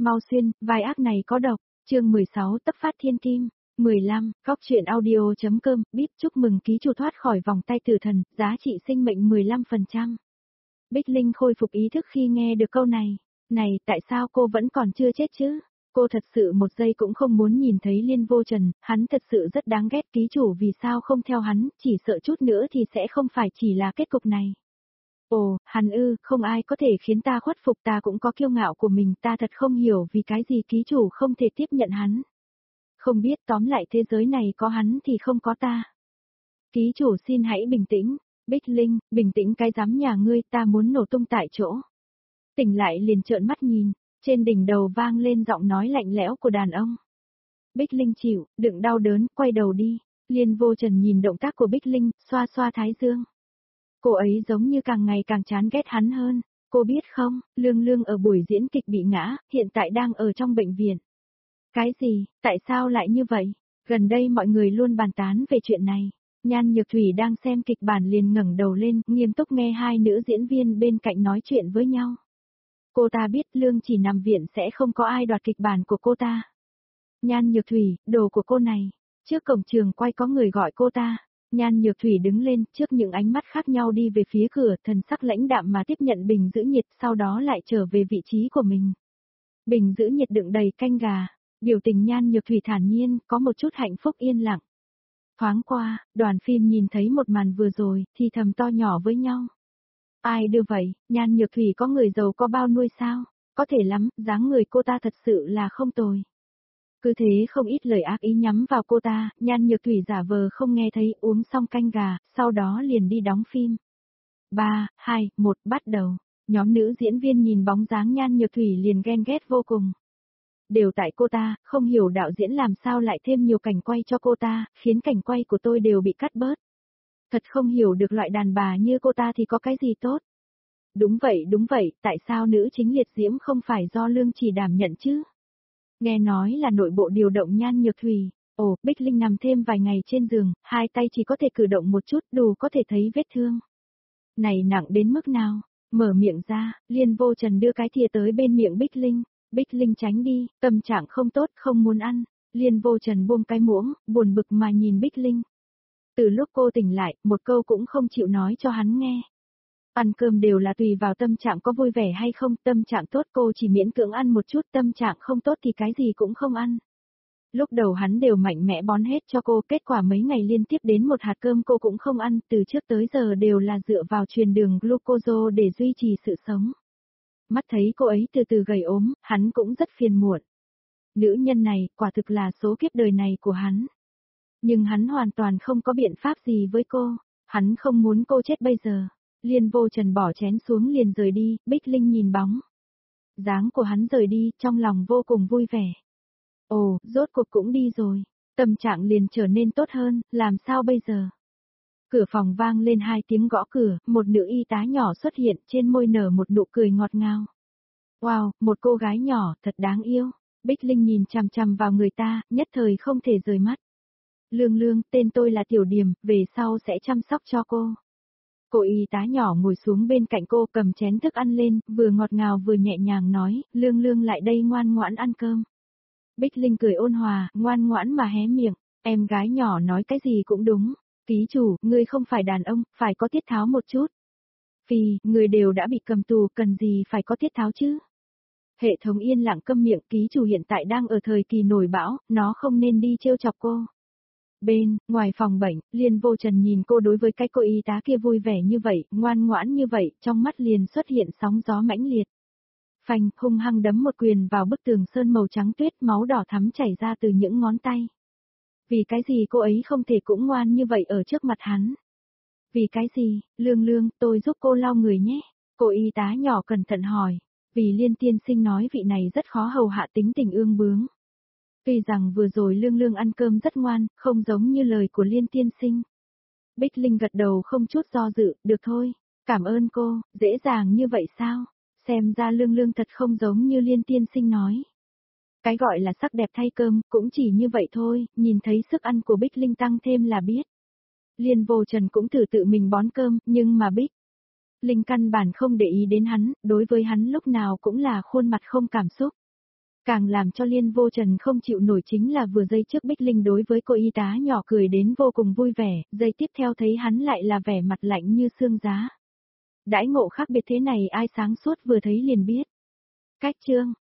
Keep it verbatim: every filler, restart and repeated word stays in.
mau xuyên, vai ác này có độc. Chương mười sáu Tấp phát thiên kim. mười lăm, Góc truyện audio.com, biết chúc mừng ký chủ thoát khỏi vòng tay tử thần, giá trị sinh mệnh mười lăm phần trăm. Bích Linh khôi phục ý thức khi nghe được câu này. Này, tại sao cô vẫn còn chưa chết chứ? Cô thật sự một giây cũng không muốn nhìn thấy Liên Vô Trần, hắn thật sự rất đáng ghét, ký chủ vì sao không theo hắn, chỉ sợ chút nữa thì sẽ không phải chỉ là kết cục này. Ồ, hắn ư, không ai có thể khiến ta khuất phục, ta cũng có kiêu ngạo của mình, ta thật không hiểu vì cái gì ký chủ không thể tiếp nhận hắn. Không biết, tóm lại thế giới này có hắn thì không có ta. Ký chủ xin hãy bình tĩnh. Bích Linh, bình tĩnh cái dám nhà ngươi, ta muốn nổ tung tại chỗ. Tỉnh lại liền trợn mắt nhìn, trên đỉnh đầu vang lên giọng nói lạnh lẽo của đàn ông. Bích Linh chịu, đừng đau đớn, quay đầu đi. Liên Vô Trần nhìn động tác của Bích Linh, xoa xoa thái dương. Cô ấy giống như càng ngày càng chán ghét hắn hơn. Cô biết không, Lương Lương ở buổi diễn kịch bị ngã, hiện tại đang ở trong bệnh viện. Cái gì, tại sao lại như vậy? Gần đây mọi người luôn bàn tán về chuyện này. Nhan Nhược Thủy đang xem kịch bản liền ngẩng đầu lên, nghiêm túc nghe hai nữ diễn viên bên cạnh nói chuyện với nhau. Cô ta biết Lương chỉ nằm viện sẽ không có ai đoạt kịch bản của cô ta. Nhan Nhược Thủy, đồ của cô này. Trước cổng trường quay có người gọi cô ta. Nhan Nhược Thủy đứng lên, trước những ánh mắt khác nhau đi về phía cửa, thần sắc lãnh đạm mà tiếp nhận bình giữ nhiệt, sau đó lại trở về vị trí của mình. Bình giữ nhiệt đựng đầy canh gà, biểu tình Nhan Nhược Thủy thản nhiên, có một chút hạnh phúc yên lặng. Thoáng qua, đoàn phim nhìn thấy một màn vừa rồi, thì thầm to nhỏ với nhau. Ai đưa vậy, Nhan Nhược Thủy có người giàu có bao nuôi sao? Có thể lắm, dáng người cô ta thật sự là không tồi. Cứ thế không ít lời ác ý nhắm vào cô ta, Nhan Nhược Thủy giả vờ không nghe thấy, uống xong canh gà, sau đó liền đi đóng phim. ba, hai, một, bắt đầu. Nhóm nữ diễn viên nhìn bóng dáng Nhan Nhược Thủy liền ghen ghét vô cùng. Đều tại cô ta, không hiểu đạo diễn làm sao lại thêm nhiều cảnh quay cho cô ta, khiến cảnh quay của tôi đều bị cắt bớt. Thật không hiểu được loại đàn bà như cô ta thì có cái gì tốt. Đúng vậy đúng vậy, tại sao nữ chính liệt diễm không phải do Lương chỉ đảm nhận chứ? Nghe nói là nội bộ điều động Nhan Nhược Thủy. Ồ, Bích Linh nằm thêm vài ngày trên giường, hai tay chỉ có thể cử động một chút, đủ có thể thấy vết thương. Này nặng đến mức nào? Mở miệng ra, Liên Vô Trần đưa cái thìa tới bên miệng Bích Linh. Bích Linh tránh đi, tâm trạng không tốt, không muốn ăn. Liên Vô Trần buông cái muỗng, buồn bực mà nhìn Bích Linh. Từ lúc cô tỉnh lại, một câu cũng không chịu nói cho hắn nghe. Ăn cơm đều là tùy vào tâm trạng có vui vẻ hay không, tâm trạng tốt cô chỉ miễn cưỡng ăn một chút, tâm trạng không tốt thì cái gì cũng không ăn. Lúc đầu hắn đều mạnh mẽ bón hết cho cô, kết quả mấy ngày liên tiếp đến một hạt cơm cô cũng không ăn, từ trước tới giờ đều là dựa vào truyền đường glucose để duy trì sự sống. Mắt thấy cô ấy từ từ gầy ốm, hắn cũng rất phiền muộn. Nữ nhân này, quả thực là số kiếp đời này của hắn. Nhưng hắn hoàn toàn không có biện pháp gì với cô, hắn không muốn cô chết bây giờ. Liên Vô Trần bỏ chén xuống liền rời đi, Bích Linh nhìn bóng. Dáng của hắn rời đi, trong lòng vô cùng vui vẻ. Ồ, rốt cuộc cũng đi rồi, tâm trạng liền trở nên tốt hơn, làm sao bây giờ? Cửa phòng vang lên hai tiếng gõ cửa, một nữ y tá nhỏ xuất hiện, trên môi nở một nụ cười ngọt ngào. Wow, một cô gái nhỏ, thật đáng yêu. Bích Linh nhìn chằm chằm vào người ta, nhất thời không thể rời mắt. Lương Lương, tên tôi là Tiểu Điềm, về sau sẽ chăm sóc cho cô. Cô y tá nhỏ ngồi xuống bên cạnh cô, cầm chén thức ăn lên, vừa ngọt ngào vừa nhẹ nhàng nói, Lương Lương lại đây ngoan ngoãn ăn cơm. Bích Linh cười ôn hòa, ngoan ngoãn mà hé miệng, em gái nhỏ nói cái gì cũng đúng. Ký chủ, ngươi không phải đàn ông, phải có tiết tháo một chút. Phi, người đều đã bị cầm tù, cần gì phải có tiết tháo chứ? Hệ thống yên lặng câm miệng, ký chủ hiện tại đang ở thời kỳ nổi bão, nó không nên đi trêu chọc cô. Bên, ngoài phòng bệnh, Liên Vô Trần nhìn cô đối với cái cô y tá kia vui vẻ như vậy, ngoan ngoãn như vậy, trong mắt liền xuất hiện sóng gió mãnh liệt. Phanh, hung hăng đấm một quyền vào bức tường sơn màu trắng tuyết, máu đỏ thắm chảy ra từ những ngón tay. Vì cái gì cô ấy không thể cũng ngoan như vậy ở trước mặt hắn? Vì cái gì, Lương Lương, tôi giúp cô lau người nhé. Cô y tá nhỏ cẩn thận hỏi. Vì Liên tiên sinh nói vị này rất khó hầu hạ, tính tình ương bướng. Tuy rằng vừa rồi Lương Lương ăn cơm rất ngoan, không giống như lời của Liên tiên sinh. Bích Linh gật đầu không chút do dự, được thôi, cảm ơn cô, dễ dàng như vậy sao? Xem ra Lương Lương thật không giống như Liên tiên sinh nói. Cái gọi là sắc đẹp thay cơm, cũng chỉ như vậy thôi, nhìn thấy sức ăn của Bích Linh tăng thêm là biết. Liên Vô Trần cũng thử tự mình bón cơm, nhưng mà Bích Linh căn bản không để ý đến hắn, đối với hắn lúc nào cũng là khuôn mặt không cảm xúc. Càng làm cho Liên Vô Trần không chịu nổi chính là vừa giây trước Bích Linh đối với cô y tá nhỏ cười đến vô cùng vui vẻ, giây tiếp theo thấy hắn lại là vẻ mặt lạnh như xương giá. Đãi ngộ khác biệt thế này ai sáng suốt vừa thấy liền biết. Cách chương